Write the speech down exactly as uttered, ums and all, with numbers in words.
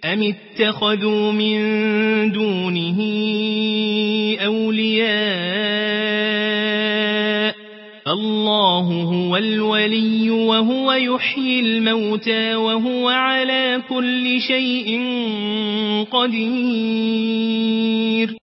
أم اتخذوا من دونه أولياء الله هو الولي وهو يحيي الموتى وهو على كل شيء قدير